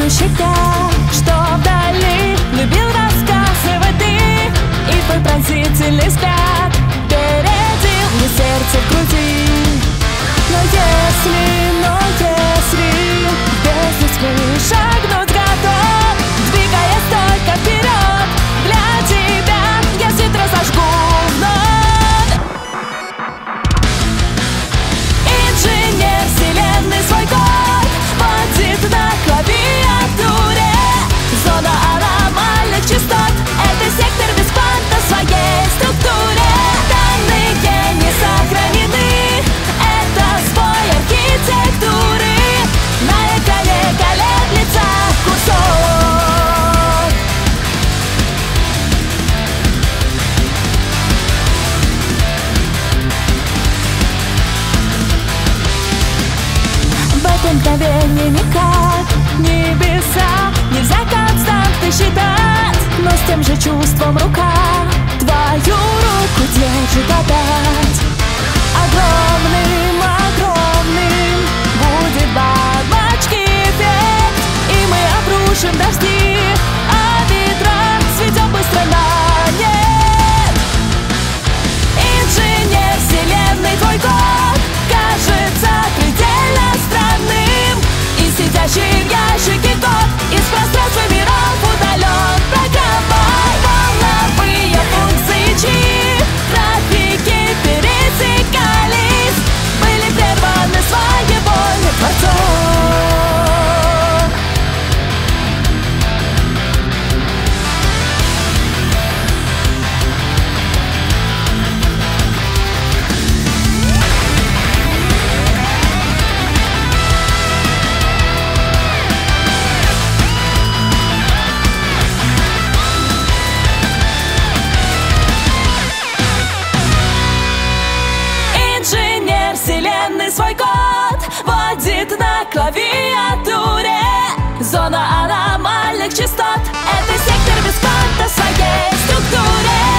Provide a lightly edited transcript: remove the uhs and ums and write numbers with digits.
щитя, что вдали любил рассказывать ты, и твой пронзительный взгляд бередил мне сердце в груди. Но если без искры шагнуть готов, двигаясь только вперед, для тебя я свет разожгу вновь. Инженер вселенной свой код вводит на клавиатуре. Зона аномальных частот — это сектор без кванта в своей структуре. Данные не сохранены, это сбой архитектуры. На экране колеблется курсор. В это мгновение никак небеса нельзя константы считать, но с тем же чувством рука твою руку держит отдать. Огромным будет бабочки эффект, и мы обрушим дожди, а ветра сведем быстро на нет. Инженер вселенной твой код кажется предельно странным, и сидящий в ящике код из пространства миров удален программой. Волновые функции чьи трафики пересекались, были прерваны своевольно Творцом. Инженер вселенной свой код вводит на клавиатуре. Зона аномальных частот — это сектор без кванта в своей структуре.